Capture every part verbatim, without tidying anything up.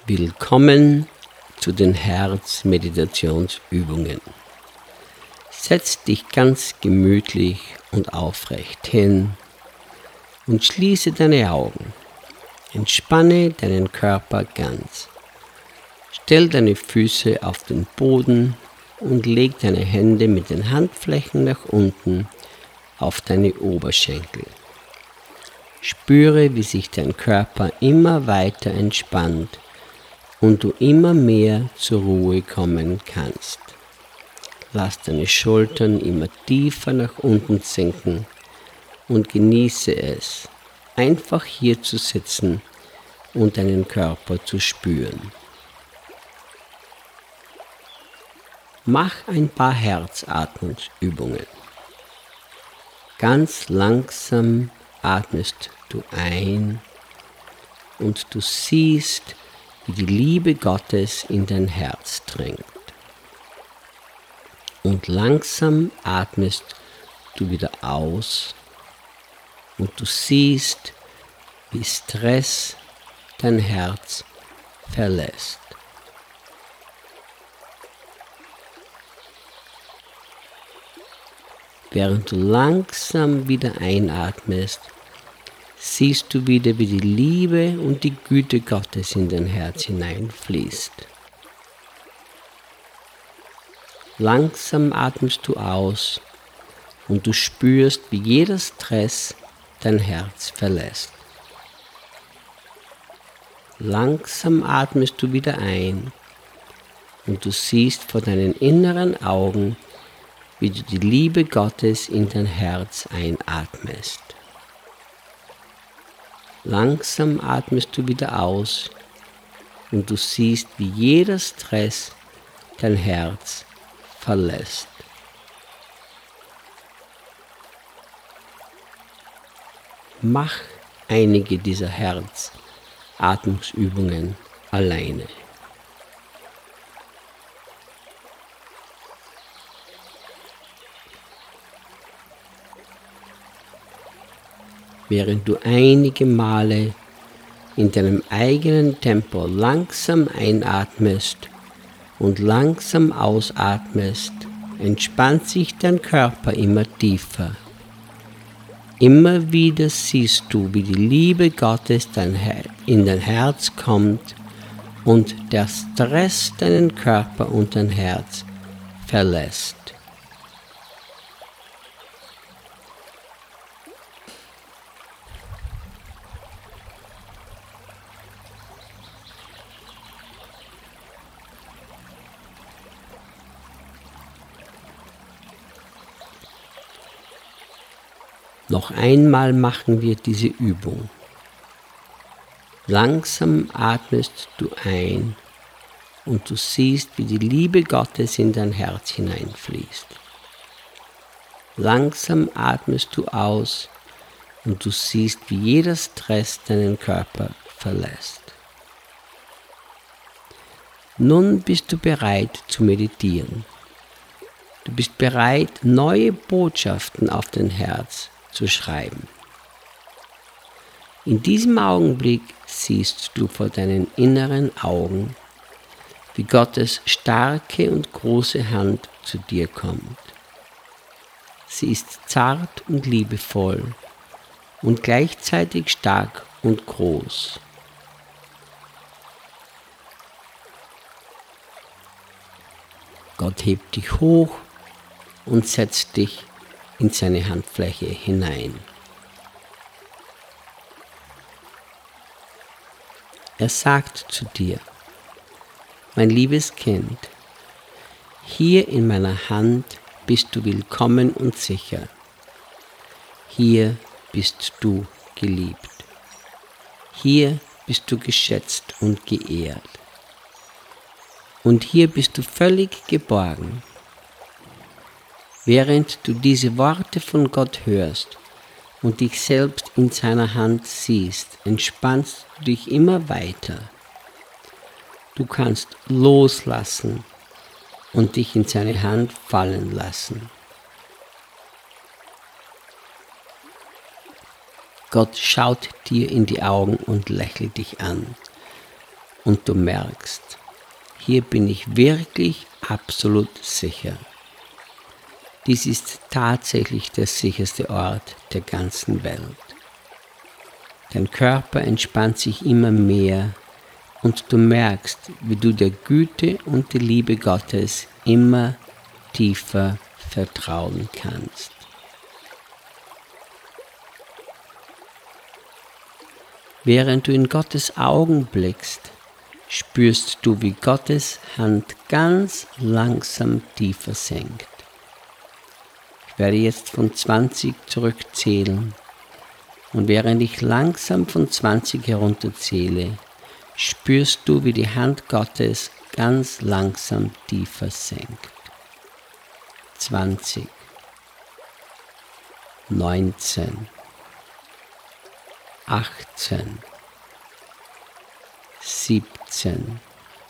Willkommen zu den Herzmeditationsübungen. Setz dich ganz gemütlich und aufrecht hin und schließe deine Augen. Entspanne deinen Körper ganz. Stell deine Füße auf den Boden und leg deine Hände mit den Handflächen nach unten auf deine Oberschenkel. Spüre, wie sich dein Körper immer weiter entspannt und du immer mehr zur Ruhe kommen kannst. Lass deine Schultern immer tiefer nach unten sinken und genieße es, einfach hier zu sitzen und deinen Körper zu spüren. Mach ein paar Herzatmungsübungen. Ganz langsam atmest du ein und du siehst, wie die Liebe Gottes in dein Herz dringt. Und langsam atmest du wieder aus und du siehst, wie Stress dein Herz verlässt. Während du langsam wieder einatmest, siehst du wieder, wie die Liebe und die Güte Gottes in dein Herz hineinfließt. Langsam atmest du aus und du spürst, wie jeder Stress dein Herz verlässt. Langsam atmest du wieder ein und du siehst vor deinen inneren Augen, wie du die Liebe Gottes in dein Herz einatmest. Langsam atmest du wieder aus und du siehst, wie jeder Stress dein Herz verlässt. Mach einige dieser Herzatmungsübungen alleine. Während du einige Male in deinem eigenen Tempo langsam einatmest und langsam ausatmest, entspannt sich dein Körper immer tiefer. Immer wieder siehst du, wie die Liebe Gottes in dein Herz kommt und der Stress deinen Körper und dein Herz verlässt. Noch einmal machen wir diese Übung. Langsam atmest du ein und du siehst, wie die Liebe Gottes in dein Herz hineinfließt. Langsam atmest du aus und du siehst, wie jeder Stress deinen Körper verlässt. Nun bist du bereit zu meditieren. Du bist bereit, neue Botschaften auf dein Herz zu schreiben. In diesem Augenblick siehst du vor deinen inneren Augen, wie Gottes starke und große Hand zu dir kommt. Sie ist zart und liebevoll und gleichzeitig stark und groß. Gott hebt dich hoch und setzt dich in seine Handfläche hinein. Er sagt zu dir: Mein liebes Kind, hier in meiner Hand bist du willkommen und sicher. Hier bist du geliebt. Hier bist du geschätzt und geehrt. Und hier bist du völlig geborgen. Während du diese Worte von Gott hörst und dich selbst in seiner Hand siehst, entspannst du dich immer weiter. Du kannst loslassen und dich in seine Hand fallen lassen. Gott schaut dir in die Augen und lächelt dich an. und du merkst, hier bin ich wirklich absolut sicher. Dies ist tatsächlich der sicherste Ort der ganzen Welt. Dein Körper entspannt sich immer mehr und du merkst, wie du der Güte und der Liebe Gottes immer tiefer vertrauen kannst. Während du in Gottes Augen blickst, spürst du, wie Gottes Hand ganz langsam tiefer senkt. Ich werde jetzt von zwanzig zurückzählen und während ich langsam von zwanzig herunterzähle, spürst du, wie die Hand Gottes ganz langsam tiefer senkt. zwanzig, neunzehn, achtzehn, siebzehn,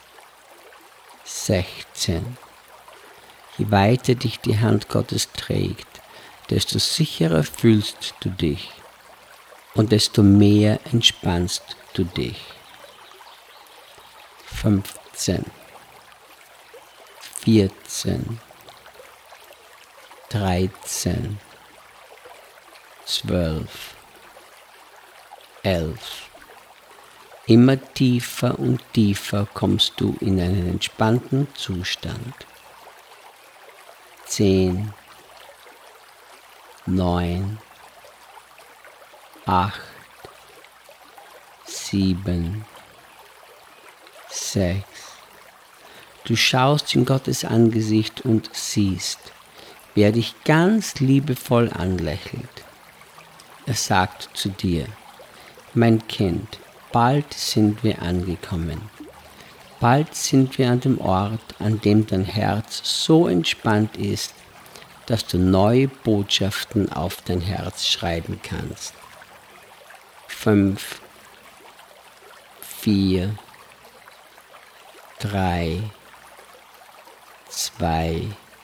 sechzehn. Je weiter dich die Hand Gottes trägt, desto sicherer fühlst du dich und desto mehr entspannst du dich. fünfzehn, vierzehn, dreizehn, zwölf, elf. Immer tiefer und tiefer kommst du in einen entspannten Zustand. zehn, neun, acht, sieben, sechs. Du schaust in Gottes Angesicht und siehst, wie er dich ganz liebevoll anlächelt. Er sagt zu dir: Mein Kind, bald sind wir angekommen. Bald sind wir an dem Ort, an dem dein Herz so entspannt ist, dass du neue Botschaften auf dein Herz schreiben kannst. Fünf, vier, drei, zwei,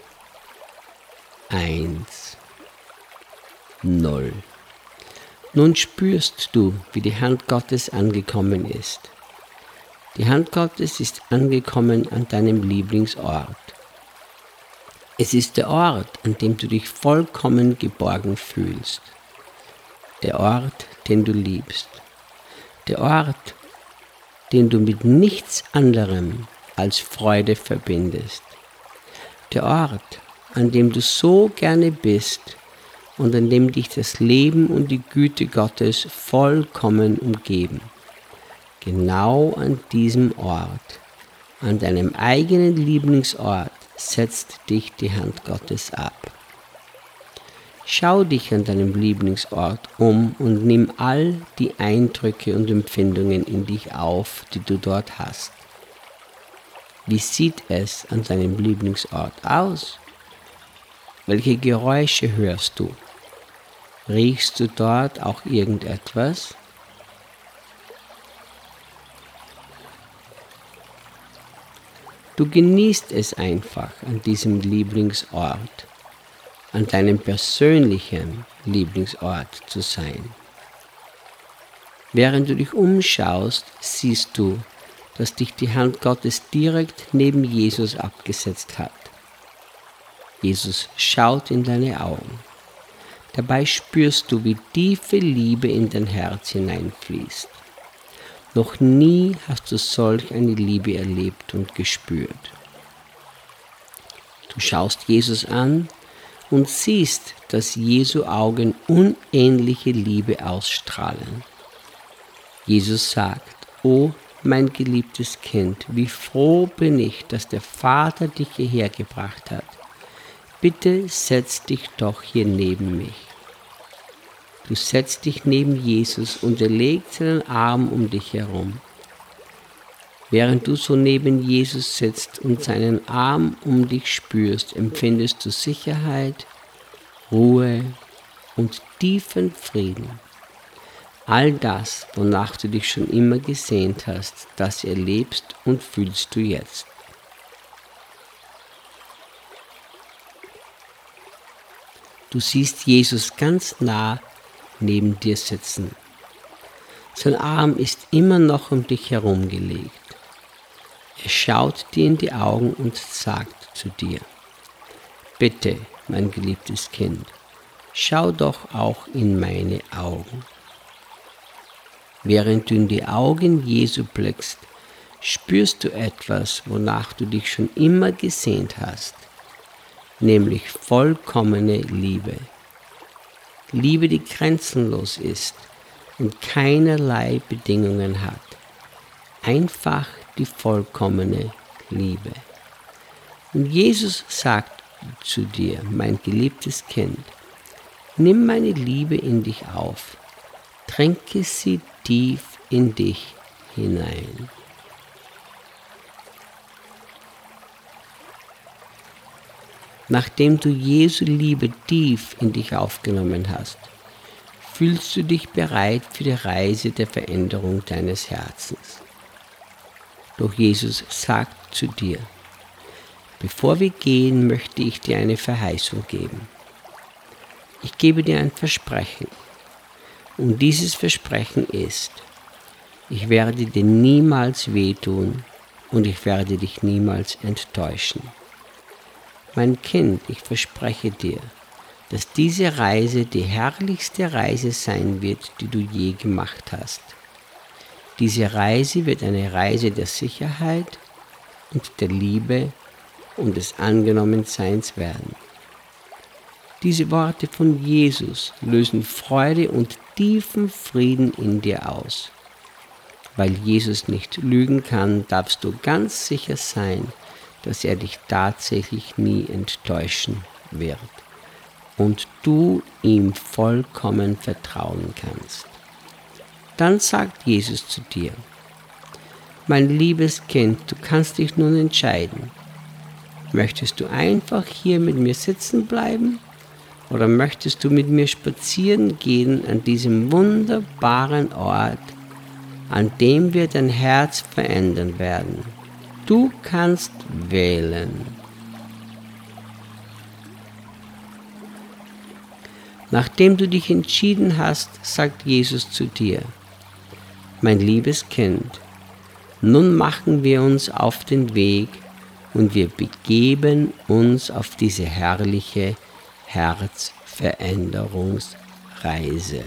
eins, null. Nun spürst du, wie die Hand Gottes angekommen ist. Die Hand Gottes ist angekommen an deinem Lieblingsort. Es ist der Ort, an dem du dich vollkommen geborgen fühlst. Der Ort, den du liebst. Der Ort, den du mit nichts anderem als Freude verbindest. Der Ort, an dem du so gerne bist und an dem dich das Leben und die Güte Gottes vollkommen umgeben. Genau an diesem Ort, an deinem eigenen Lieblingsort, setzt dich die Hand Gottes ab. Schau dich an deinem Lieblingsort um und nimm all die Eindrücke und Empfindungen in dich auf, die du dort hast. Wie sieht es an deinem Lieblingsort aus? Welche Geräusche hörst du? Riechst du dort auch irgendetwas? Du genießt es einfach an diesem Lieblingsort, an deinem persönlichen Lieblingsort zu sein. Während du dich umschaust, siehst du, dass dich die Hand Gottes direkt neben Jesus abgesetzt hat. Jesus schaut in deine Augen. Dabei spürst du, wie tiefe Liebe in dein Herz hineinfließt. Noch nie hast du solch eine Liebe erlebt und gespürt. Du schaust Jesus an und siehst, dass Jesu Augen unähnliche Liebe ausstrahlen. Jesus sagt: O mein geliebtes Kind, wie froh bin ich, dass der Vater dich hierher gebracht hat. Bitte setz dich doch hier neben mich. Du setzt dich neben Jesus und er legt seinen Arm um dich herum. Während du so neben Jesus sitzt und seinen Arm um dich spürst, empfindest du Sicherheit, Ruhe und tiefen Frieden. All das, wonach du dich schon immer gesehnt hast, das erlebst und fühlst du jetzt. Du siehst Jesus ganz nah neben dir sitzen. Sein Arm ist immer noch um dich herum gelegt. Er schaut dir in die Augen und sagt zu dir: Bitte, mein geliebtes Kind, schau doch auch in meine Augen. Während du in die Augen Jesu blickst, spürst du etwas, wonach du dich schon immer gesehnt hast, nämlich vollkommene Liebe. Liebe, die grenzenlos ist und keinerlei Bedingungen hat. Einfach die vollkommene Liebe. Und Jesus sagt zu dir: Mein geliebtes Kind, nimm meine Liebe in dich auf, tränke sie tief in dich hinein. Nachdem du Jesu Liebe tief in dich aufgenommen hast, fühlst du dich bereit für die Reise der Veränderung deines Herzens. Doch Jesus sagt zu dir: Bevor wir gehen, möchte ich dir eine Verheißung geben. Ich gebe dir ein Versprechen. Und dieses Versprechen ist: Ich werde dir niemals wehtun und ich werde dich niemals enttäuschen. Mein Kind, ich verspreche dir, dass diese Reise die herrlichste Reise sein wird, die du je gemacht hast. Diese Reise wird eine Reise der Sicherheit und der Liebe und des Angenommenseins werden. Diese Worte von Jesus lösen Freude und tiefen Frieden in dir aus. Weil Jesus nicht lügen kann, darfst du ganz sicher sein, dass er dich tatsächlich nie enttäuschen wird und du ihm vollkommen vertrauen kannst. Dann sagt Jesus zu dir: Mein liebes Kind, du kannst dich nun entscheiden. Möchtest du einfach hier mit mir sitzen bleiben oder möchtest du mit mir spazieren gehen an diesem wunderbaren Ort, an dem wir dein Herz verändern werden? Du kannst wählen. Nachdem du dich entschieden hast, sagt Jesus zu dir: Mein liebes Kind, nun machen wir uns auf den Weg und wir begeben uns auf diese herrliche Herzveränderungsreise.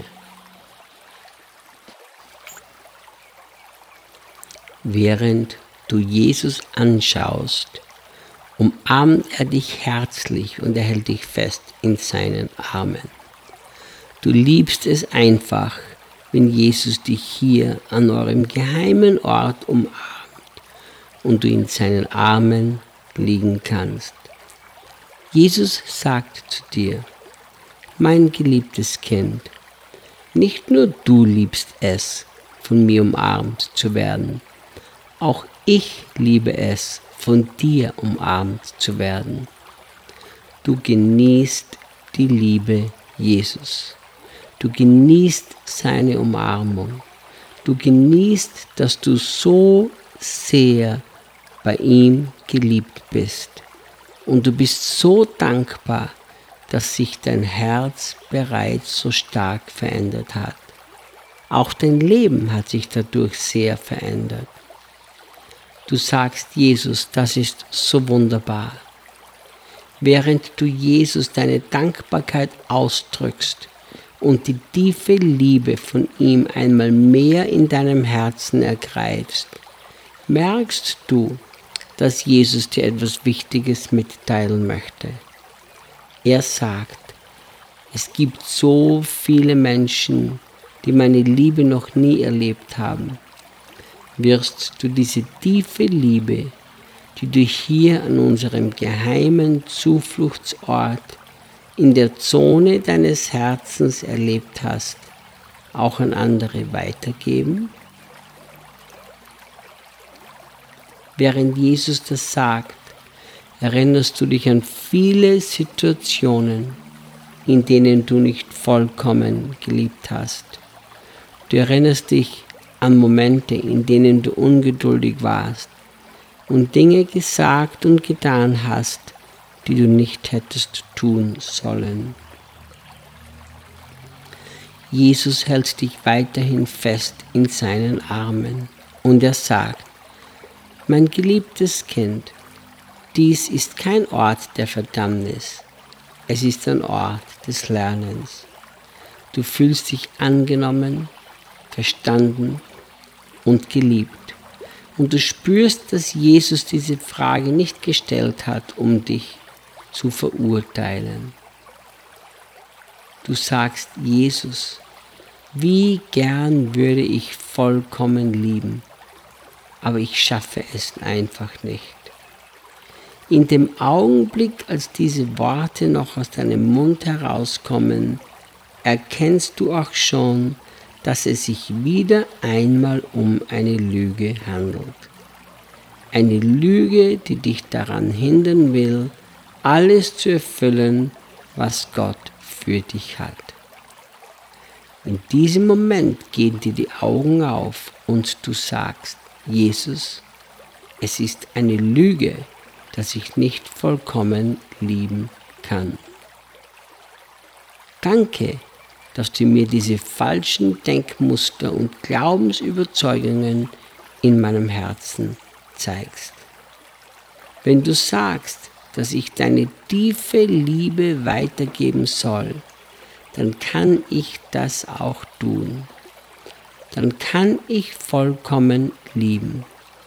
Während du Jesus anschaust, umarmt er dich herzlich und er hält dich fest in seinen Armen. Du liebst es einfach, wenn Jesus dich hier an eurem geheimen Ort umarmt und du in seinen Armen liegen kannst. Jesus sagt zu dir: Mein geliebtes Kind, nicht nur du liebst es, von mir umarmt zu werden, auch ich liebe es, von dir umarmt zu werden. Du genießt die Liebe Jesus. Du genießt seine Umarmung. Du genießt, dass du so sehr bei ihm geliebt bist. Und du bist so dankbar, dass sich dein Herz bereits so stark verändert hat. Auch dein Leben hat sich dadurch sehr verändert. Du sagst: Jesus, das ist so wunderbar. Während du Jesus deine Dankbarkeit ausdrückst und die tiefe Liebe von ihm einmal mehr in deinem Herzen ergreifst, merkst du, dass Jesus dir etwas Wichtiges mitteilen möchte. Er sagt: Es gibt so viele Menschen, die meine Liebe noch nie erlebt haben. Wirst du diese tiefe Liebe, die du hier an unserem geheimen Zufluchtsort in der Zone deines Herzens erlebt hast, auch an andere weitergeben? Während Jesus das sagt, erinnerst du dich an viele Situationen, in denen du nicht vollkommen geliebt hast. Du erinnerst dich an Momente, in denen du ungeduldig warst und Dinge gesagt und getan hast, die du nicht hättest tun sollen. Jesus hält dich weiterhin fest in seinen Armen und er sagt: Mein geliebtes Kind, dies ist kein Ort der Verdammnis, es ist ein Ort des Lernens. Du fühlst dich angenommen, verstanden und geliebt. Und du spürst, dass Jesus diese Frage nicht gestellt hat, um dich zu verurteilen. Du sagst, Jesus, wie gern würde ich vollkommen lieben, aber ich schaffe es einfach nicht. In dem Augenblick, als diese Worte noch aus deinem Mund herauskommen, erkennst du auch schon, dass es sich wieder einmal um eine Lüge handelt. Eine Lüge, die dich daran hindern will, alles zu erfüllen, was Gott für dich hat. In diesem Moment gehen dir die Augen auf und du sagst, Jesus, es ist eine Lüge, dass ich nicht vollkommen lieben kann. Danke, dass du mir diese falschen Denkmuster und Glaubensüberzeugungen in meinem Herzen zeigst. Wenn du sagst, dass ich deine tiefe Liebe weitergeben soll, dann kann ich das auch tun. Dann kann ich vollkommen lieben.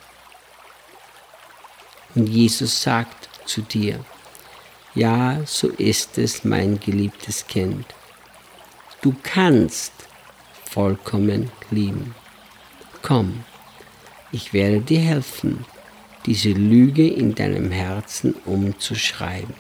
Und Jesus sagt zu dir, ja, so ist es, mein geliebtes Kind. Du kannst vollkommen lieben. Komm, ich werde dir helfen, diese Lüge in deinem Herzen umzuschreiben.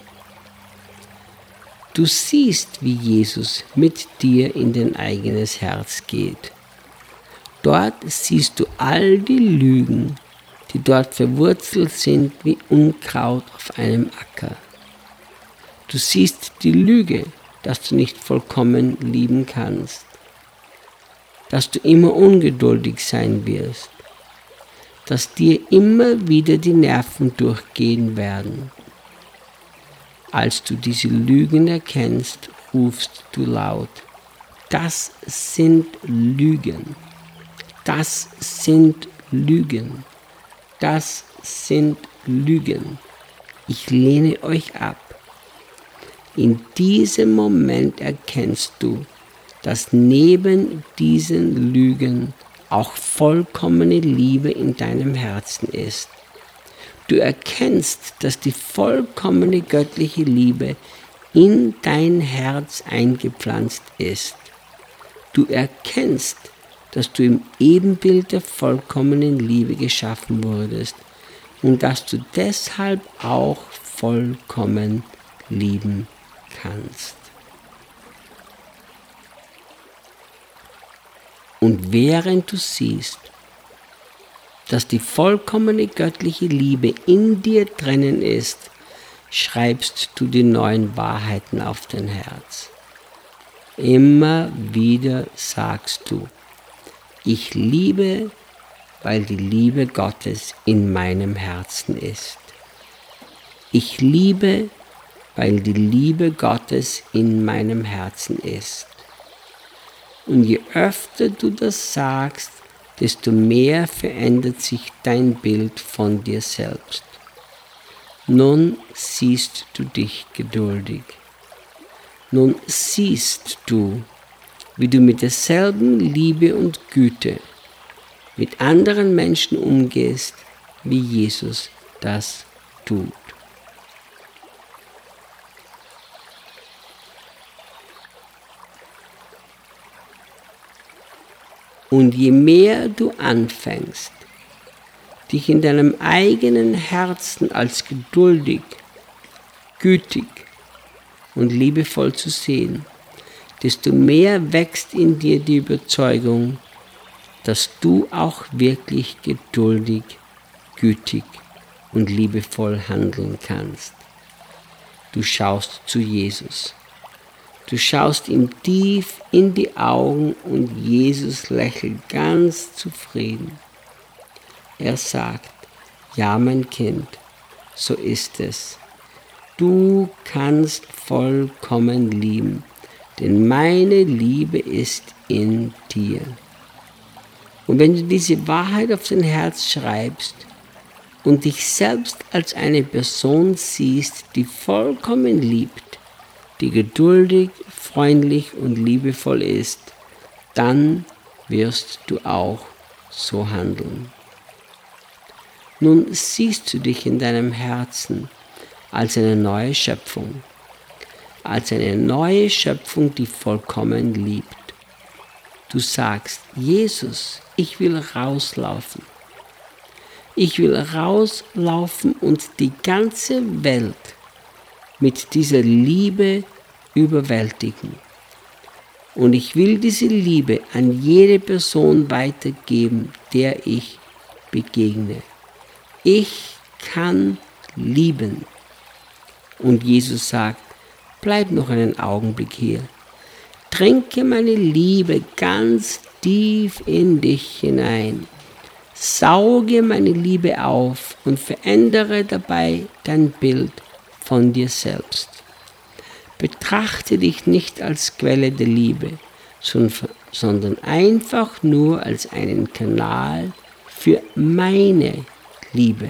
Du siehst, wie Jesus mit dir in dein eigenes Herz geht. Dort siehst du all die Lügen, die dort verwurzelt sind wie Unkraut auf einem Acker. Du siehst die Lüge, dass du nicht vollkommen lieben kannst, dass du immer ungeduldig sein wirst, dass dir immer wieder die Nerven durchgehen werden. Als du diese Lügen erkennst, rufst du laut, das sind Lügen, das sind Lügen. Das sind Lügen. Ich lehne euch ab. In diesem Moment erkennst du, dass neben diesen Lügen auch vollkommene Liebe in deinem Herzen ist. Du erkennst, dass die vollkommene göttliche Liebe in dein Herz eingepflanzt ist. Du erkennst, dass du im Ebenbild der vollkommenen Liebe geschaffen wurdest und dass du deshalb auch vollkommen lieben kannst. Und während du siehst, dass die vollkommene göttliche Liebe in dir drinnen ist, schreibst du die neuen Wahrheiten auf dein Herz. Immer wieder sagst du, ich liebe, weil die Liebe Gottes in meinem Herzen ist. Ich liebe, weil die Liebe Gottes in meinem Herzen ist. Und je öfter du das sagst, desto mehr verändert sich dein Bild von dir selbst. Nun siehst du dich geduldig. Nun siehst du, wie du mit derselben Liebe und Güte mit anderen Menschen umgehst, wie Jesus das tut. Und je mehr du anfängst, dich in deinem eigenen Herzen als geduldig, gütig und liebevoll zu sehen, desto mehr wächst in dir die Überzeugung, dass du auch wirklich geduldig, gütig und liebevoll handeln kannst. Du schaust zu Jesus. Du schaust ihm tief in die Augen und Jesus lächelt ganz zufrieden. Er sagt, ja, mein Kind, so ist es. Du kannst vollkommen lieben, denn meine Liebe ist in dir. Und wenn du diese Wahrheit auf dein Herz schreibst, und dich selbst als eine Person siehst, die vollkommen liebt, die geduldig, freundlich und liebevoll ist, dann wirst du auch so handeln. Nun siehst du dich in deinem Herzen als eine neue Schöpfung, als eine neue Schöpfung, die vollkommen liebt. Du sagst, Jesus, ich will rauslaufen. Ich will rauslaufen und die ganze Welt mit dieser Liebe überwältigen. Und ich will diese Liebe an jede Person weitergeben, der ich begegne. Ich kann lieben. Und Jesus sagt, bleib noch einen Augenblick hier. Trinke meine Liebe ganz tief in dich hinein. Sauge meine Liebe auf und verändere dabei dein Bild von dir selbst. Betrachte dich nicht als Quelle der Liebe, sondern einfach nur als einen Kanal für meine Liebe.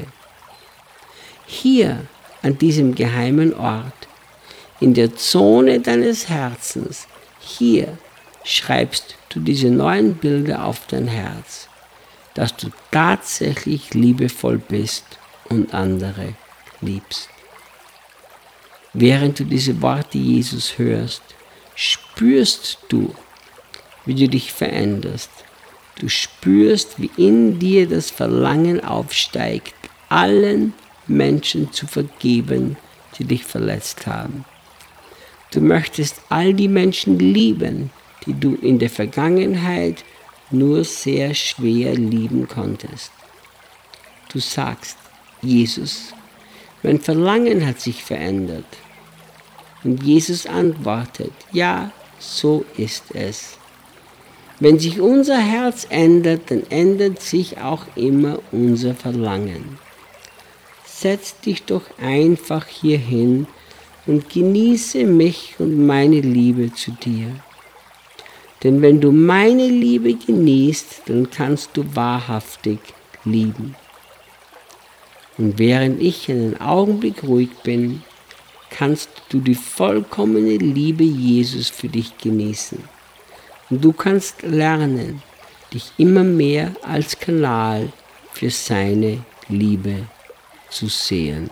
Hier an diesem geheimen Ort, in der Zone deines Herzens, hier schreibst du diese neuen Bilder auf dein Herz, dass du tatsächlich liebevoll bist und andere liebst. Während du diese Worte Jesus hörst, spürst du, wie du dich veränderst. Du spürst, wie in dir das Verlangen aufsteigt, allen Menschen zu vergeben, die dich verletzt haben. Du möchtest all die Menschen lieben, die du in der Vergangenheit nur sehr schwer lieben konntest. Du sagst, Jesus, mein Verlangen hat sich verändert. Und Jesus antwortet, ja, so ist es. Wenn sich unser Herz ändert, dann ändert sich auch immer unser Verlangen. Setz dich doch einfach hier hin und genieße mich und meine Liebe zu dir. Denn wenn du meine Liebe genießt, dann kannst du wahrhaftig lieben. Und während ich einen Augenblick ruhig bin, kannst du die vollkommene Liebe Jesus für dich genießen. Und du kannst lernen, dich immer mehr als Kanal für seine Liebe zu sehen.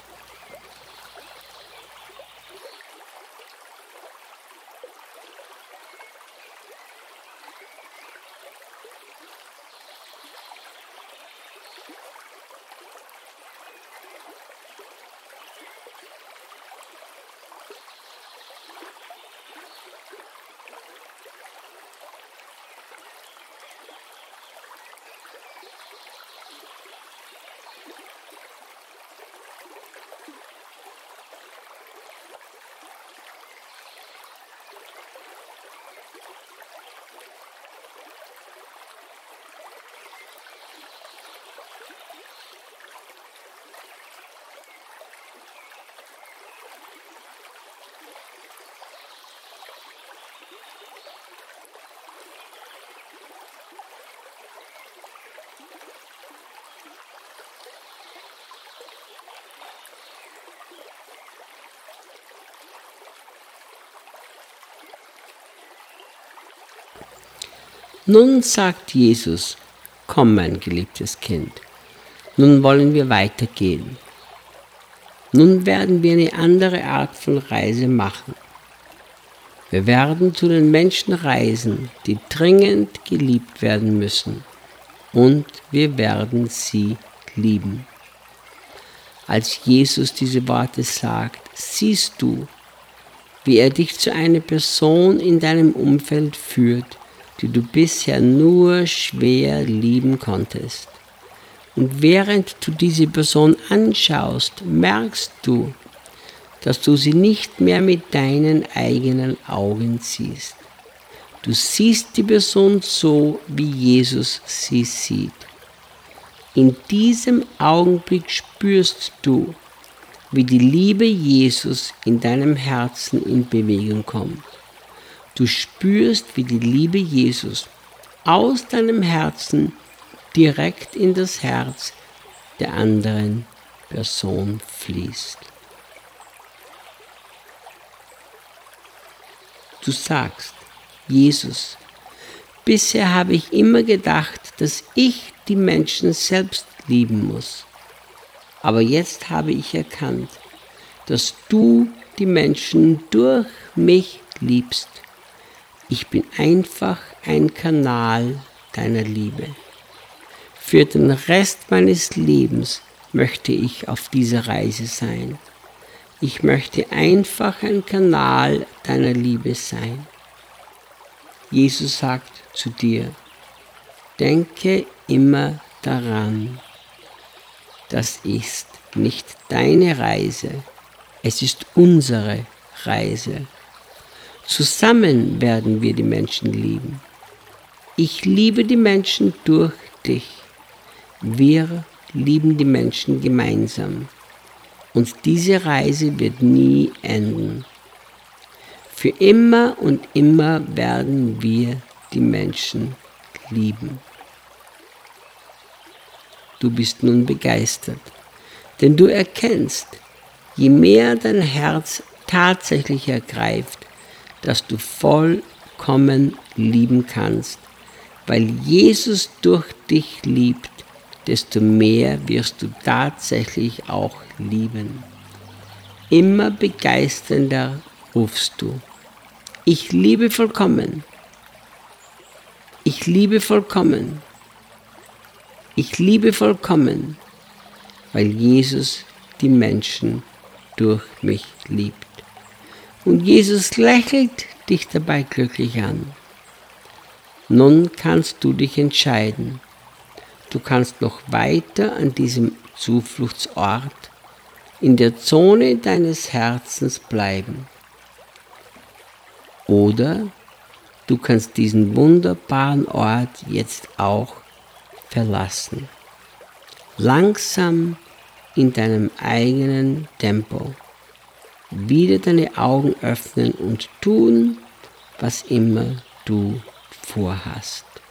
Nun sagt Jesus, komm mein geliebtes Kind, nun wollen wir weitergehen. Nun werden wir eine andere Art von Reise machen. Wir werden zu den Menschen reisen, die dringend geliebt werden müssen, und wir werden sie lieben. Als Jesus diese Worte sagt, siehst du, wie er dich zu einer Person in deinem Umfeld führt, die du bisher nur schwer lieben konntest. Und während du diese Person anschaust, merkst du, dass du sie nicht mehr mit deinen eigenen Augen siehst. Du siehst die Person so, wie Jesus sie sieht. In diesem Augenblick spürst du, wie die Liebe Jesus in deinem Herzen in Bewegung kommt. Du spürst, wie die Liebe Jesus aus deinem Herzen direkt in das Herz der anderen Person fließt. Du sagst, Jesus, bisher habe ich immer gedacht, dass ich die Menschen selbst lieben muss. Aber jetzt habe ich erkannt, dass du die Menschen durch mich liebst. Ich bin einfach ein Kanal deiner Liebe. Für den Rest meines Lebens möchte ich auf dieser Reise sein. Ich möchte einfach ein Kanal deiner Liebe sein. Jesus sagt zu dir, denke immer daran, das ist nicht deine Reise, es ist unsere Reise. Zusammen werden wir die Menschen lieben. Ich liebe die Menschen durch dich. Wir lieben die Menschen gemeinsam. Und diese Reise wird nie enden. Für immer und immer werden wir die Menschen lieben. Du bist nun begeistert, denn du erkennst, je mehr dein Herz tatsächlich ergreift, dass du vollkommen lieben kannst, weil Jesus durch dich liebt, desto mehr wirst du tatsächlich auch lieben. Immer begeisternder rufst du, ich liebe vollkommen, ich liebe vollkommen, ich liebe vollkommen, weil Jesus die Menschen durch mich liebt. Und Jesus lächelt dich dabei glücklich an. Nun kannst du dich entscheiden. Du kannst noch weiter an diesem Zufluchtsort in der Zone deines Herzens bleiben. Oder du kannst diesen wunderbaren Ort jetzt auch verlassen. Langsam in deinem eigenen Tempo. Wieder deine Augen öffnen und tun, was immer du vorhast.